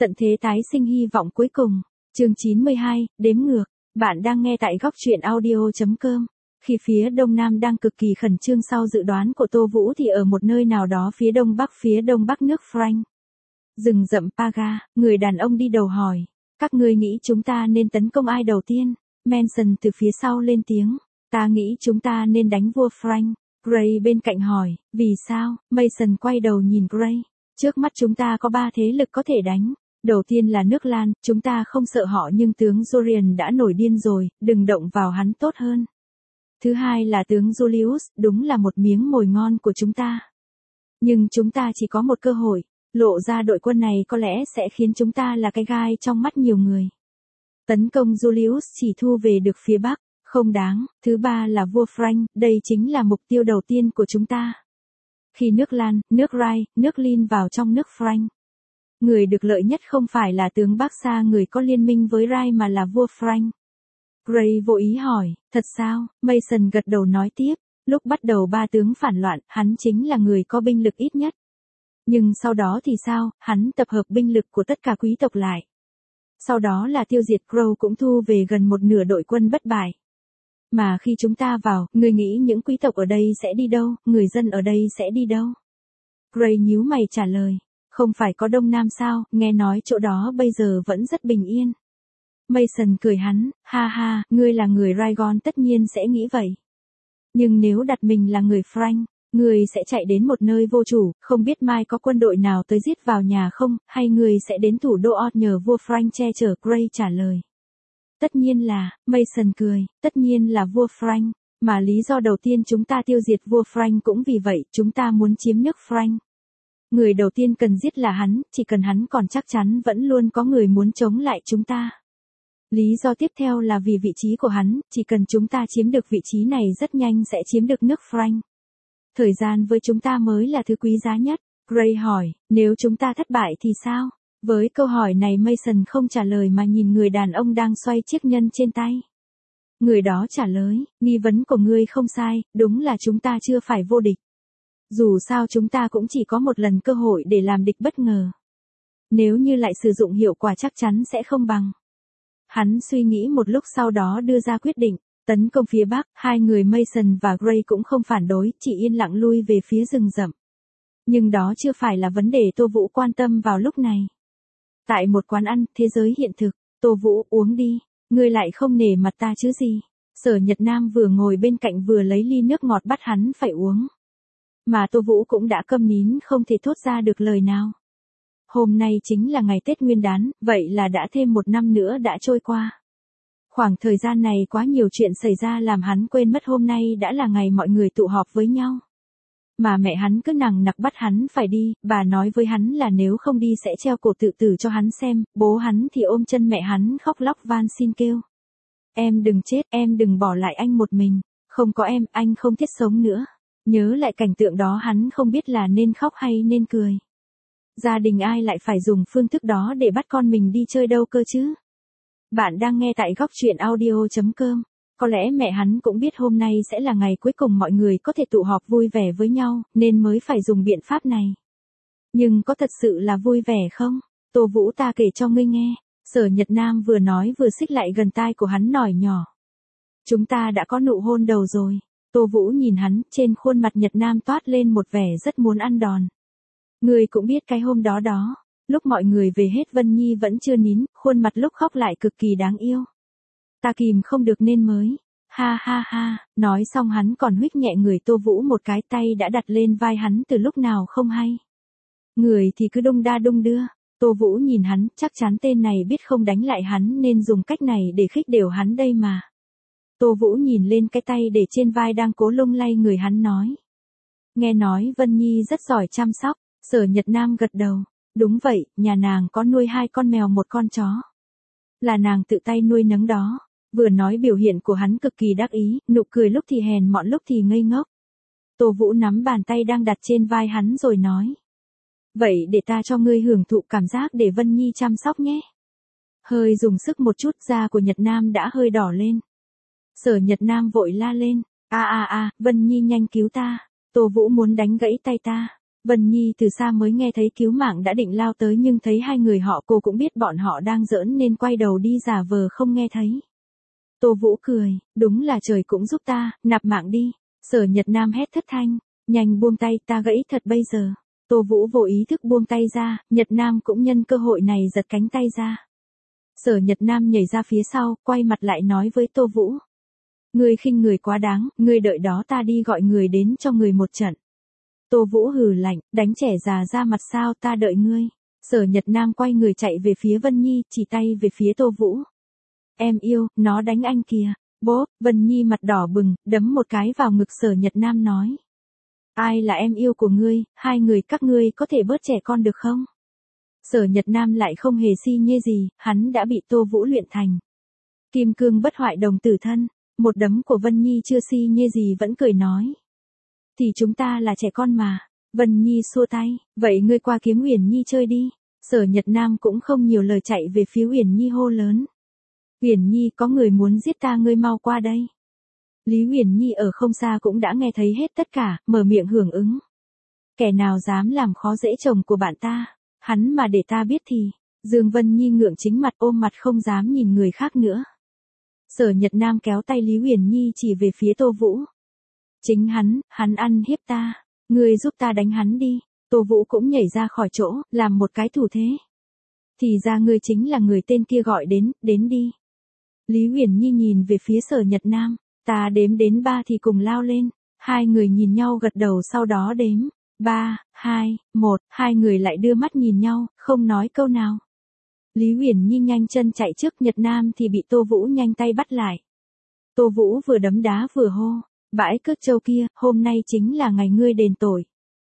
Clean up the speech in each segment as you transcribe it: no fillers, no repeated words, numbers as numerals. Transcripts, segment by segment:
Tận thế tái sinh hy vọng cuối cùng. Chương 92, đếm ngược. Bạn đang nghe tại góc truyện audio.com. Khi phía đông nam đang cực kỳ khẩn trương sau dự đoán của Tô Vũ thì ở một nơi nào đó phía đông bắc nước Frank. Rừng rậm Paga, người đàn ông đi đầu hỏi. Các ngươi nghĩ chúng ta nên tấn công ai đầu tiên? Manson từ phía sau lên tiếng. Ta nghĩ chúng ta nên đánh vua Frank. Gray bên cạnh hỏi, vì sao? Mason quay đầu nhìn Gray. Trước mắt chúng ta có 3 thế lực có thể đánh. Đầu tiên là nước Lan, chúng ta không sợ họ nhưng tướng Dorian đã nổi điên rồi, đừng động vào hắn tốt hơn. Thứ hai là tướng Julius, đúng là một miếng mồi ngon của chúng ta. Nhưng chúng ta chỉ có một cơ hội, lộ ra đội quân này có lẽ sẽ khiến chúng ta là cái gai trong mắt nhiều người. Tấn công Julius chỉ thu về được phía Bắc, không đáng. Thứ ba là vua Frank, đây chính là mục tiêu đầu tiên của chúng ta. Khi nước Lan, nước Rai, nước Lin vào trong nước Frank, người được lợi nhất không phải là tướng Barca người có liên minh với Rai mà là vua Frank. Gray vô ý hỏi, thật sao? Mason gật đầu nói tiếp, lúc bắt đầu 3 tướng phản loạn, hắn chính là người có binh lực ít nhất. Nhưng sau đó thì sao? Hắn tập hợp binh lực của tất cả quý tộc lại. Sau đó là tiêu diệt Crow cũng thu về gần một nửa đội quân bất bại. Mà khi chúng ta vào, người nghĩ những quý tộc ở đây sẽ đi đâu, người dân ở đây sẽ đi đâu? Gray nhíu mày trả lời, không phải có Đông Nam sao, nghe nói chỗ đó bây giờ vẫn rất bình yên. Mason cười hắn, ha ha, ngươi là người Raygon tất nhiên sẽ nghĩ vậy. Nhưng nếu đặt mình là người Frank, ngươi sẽ chạy đến một nơi vô chủ, không biết mai có quân đội nào tới giết vào nhà không, hay ngươi sẽ đến thủ đô Oz nhờ vua Frank che chở. Gray trả lời. Tất nhiên là, Mason cười, tất nhiên là vua Frank, mà lý do đầu tiên chúng ta tiêu diệt vua Frank cũng vì vậy, chúng ta muốn chiếm nước Frank. Người đầu tiên cần giết là hắn, chỉ cần hắn còn chắc chắn vẫn luôn có người muốn chống lại chúng ta. Lý do tiếp theo là vì vị trí của hắn, chỉ cần chúng ta chiếm được vị trí này rất nhanh sẽ chiếm được nước Frank. Thời gian với chúng ta mới là thứ quý giá nhất. Gray hỏi, nếu chúng ta thất bại thì sao? Với câu hỏi này Mason không trả lời mà nhìn người đàn ông đang xoay chiếc nhân trên tay. Người đó trả lời, nghi vấn của ngươi không sai, đúng là chúng ta chưa phải vô địch. Dù sao chúng ta cũng chỉ có một lần cơ hội để làm địch bất ngờ. Nếu như lại sử dụng hiệu quả chắc chắn sẽ không bằng. Hắn suy nghĩ một lúc sau đó đưa ra quyết định, tấn công phía Bắc, hai người Mason và Gray cũng không phản đối, chỉ yên lặng lui về phía rừng rậm. Nhưng đó chưa phải là vấn đề Tô Vũ quan tâm vào lúc này. Tại một quán ăn, thế giới hiện thực, Tô Vũ uống đi, ngươi lại không nể mặt ta chứ gì. Sở Nhật Nam vừa ngồi bên cạnh vừa lấy ly nước ngọt bắt hắn phải uống. Mà Tô Vũ cũng đã câm nín không thể thốt ra được lời nào. Hôm nay chính là ngày Tết Nguyên đán, vậy là đã thêm 1 năm nữa đã trôi qua. Khoảng thời gian này quá nhiều chuyện xảy ra làm hắn quên mất hôm nay đã là ngày mọi người tụ họp với nhau. Mà mẹ hắn cứ nằng nặc bắt hắn phải đi, bà nói với hắn là nếu không đi sẽ treo cổ tự tử cho hắn xem, bố hắn thì ôm chân mẹ hắn khóc lóc van xin kêu. Em đừng chết, em đừng bỏ lại anh một mình, không có em, anh không thiết sống nữa. Nhớ lại cảnh tượng đó hắn không biết là nên khóc hay nên cười. Gia đình ai lại phải dùng phương thức đó để bắt con mình đi chơi đâu cơ chứ? Bạn đang nghe tại góc truyện audio.com. Có lẽ mẹ hắn cũng biết hôm nay sẽ là ngày cuối cùng mọi người có thể tụ họp vui vẻ với nhau, nên mới phải dùng biện pháp này. Nhưng có thật sự là vui vẻ không? Tô Vũ ta kể cho ngươi nghe. Sở Nhật Nam vừa nói vừa xích lại gần tai của hắn nói nhỏ. Chúng ta đã có nụ hôn đầu rồi. Tô Vũ nhìn hắn, trên khuôn mặt Nhật Nam toát lên một vẻ rất muốn ăn đòn. Ngươi cũng biết cái hôm đó đó, lúc mọi người về hết Vân Nhi vẫn chưa nín, khuôn mặt lúc khóc lại cực kỳ đáng yêu. Ta kìm không được nên mới. Ha ha ha, nói xong hắn còn huých nhẹ người Tô Vũ một cái, tay đã đặt lên vai hắn từ lúc nào không hay. Người thì cứ đung đa đung đưa. Tô Vũ nhìn hắn, chắc chắn tên này biết không đánh lại hắn nên dùng cách này để khích đều hắn đây mà. Tô Vũ nhìn lên cái tay để trên vai đang cố lung lay người hắn nói. Nghe nói Vân Nhi rất giỏi chăm sóc. Sở Nhật Nam gật đầu. Đúng vậy, nhà nàng có nuôi 2 con mèo 1 con chó. Là nàng tự tay nuôi nấng đó. Vừa nói biểu hiện của hắn cực kỳ đắc ý, nụ cười lúc thì hèn mọn lúc thì ngây ngốc. Tô Vũ nắm bàn tay đang đặt trên vai hắn rồi nói. Vậy để ta cho ngươi hưởng thụ cảm giác để Vân Nhi chăm sóc nhé. Hơi dùng sức một chút, da của Nhật Nam đã hơi đỏ lên. Sở Nhật Nam vội la lên. Vân Nhi nhanh cứu ta. Tô Vũ muốn đánh gãy tay ta. Vân Nhi từ xa mới nghe thấy cứu mạng đã định lao tới nhưng thấy hai người họ cô cũng biết bọn họ đang giỡn nên quay đầu đi giả vờ không nghe thấy. Tô Vũ cười, đúng là trời cũng giúp ta, nạp mạng đi. Sở Nhật Nam hét thất thanh, nhanh buông tay, ta gãy thật bây giờ. Tô Vũ vô ý thức buông tay ra, Nhật Nam cũng nhân cơ hội này giật cánh tay ra. Sở Nhật Nam nhảy ra phía sau, quay mặt lại nói với Tô Vũ. Ngươi khinh người quá đáng, ngươi đợi đó ta đi gọi người đến cho người một trận. Tô Vũ hừ lạnh, đánh trẻ già ra mặt sao, ta đợi ngươi. Sở Nhật Nam quay người chạy về phía Vân Nhi, chỉ tay về phía Tô Vũ. Em yêu, nó đánh anh kìa. Bố, Vân Nhi mặt đỏ bừng, đấm một cái vào ngực Sở Nhật Nam nói. Ai là em yêu của ngươi, hai người các ngươi có thể bớt trẻ con được không? Sở Nhật Nam lại không hề si nhê gì, hắn đã bị Tô Vũ luyện thành kim cương bất hoại đồng tử thân. Một đấm của Vân Nhi chưa si nhê gì vẫn cười nói. Thì chúng ta là trẻ con mà. Vân Nhi xua tay, vậy ngươi qua kiếm Uyển Nhi chơi đi. Sở Nhật Nam cũng không nhiều lời chạy về phía Uyển Nhi hô lớn. Uyển Nhi, có người muốn giết ta, ngươi mau qua đây. Lý Uyển Nhi ở không xa cũng đã nghe thấy hết tất cả, mở miệng hưởng ứng. Kẻ nào dám làm khó dễ chồng của bạn ta, hắn mà để ta biết thì. Dương Vân Nhi ngượng chính mặt ôm mặt không dám nhìn người khác nữa. Sở Nhật Nam kéo tay Lý Uyển Nhi chỉ về phía Tô Vũ. Chính hắn ăn hiếp ta, ngươi giúp ta đánh hắn đi. Tô Vũ cũng nhảy ra khỏi chỗ, làm một cái thủ thế. Thì ra ngươi chính là người tên kia gọi đến đi. Lý Uyển Nhi nhìn về phía Sở Nhật Nam, ta đếm đến 3 thì cùng lao lên. Hai người nhìn nhau gật đầu sau đó đếm. 3, 2, 1, hai người lại đưa mắt nhìn nhau, không nói câu nào. Lý Uyển Nhi nhanh chân chạy trước, Nhật Nam thì bị Tô Vũ nhanh tay bắt lại. Tô Vũ vừa đấm đá vừa hô, bãi cước trâu kia, hôm nay chính là ngày ngươi đền tội.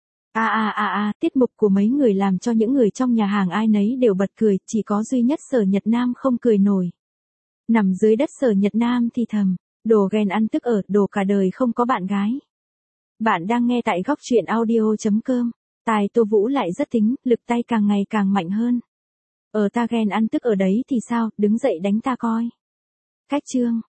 Tiết mục của mấy người làm cho những người trong nhà hàng ai nấy đều bật cười, chỉ có duy nhất Sở Nhật Nam không cười nổi. Nằm dưới đất Sở Nhật Nam thì thầm, đồ ghen ăn tức ở, đồ cả đời không có bạn gái. Bạn đang nghe tại góc truyện audio.com. Tài Tô Vũ lại rất tính, lực tay càng ngày càng mạnh hơn. Ta ghen ăn tức ở đấy thì sao, đứng dậy đánh ta coi. Cách chương.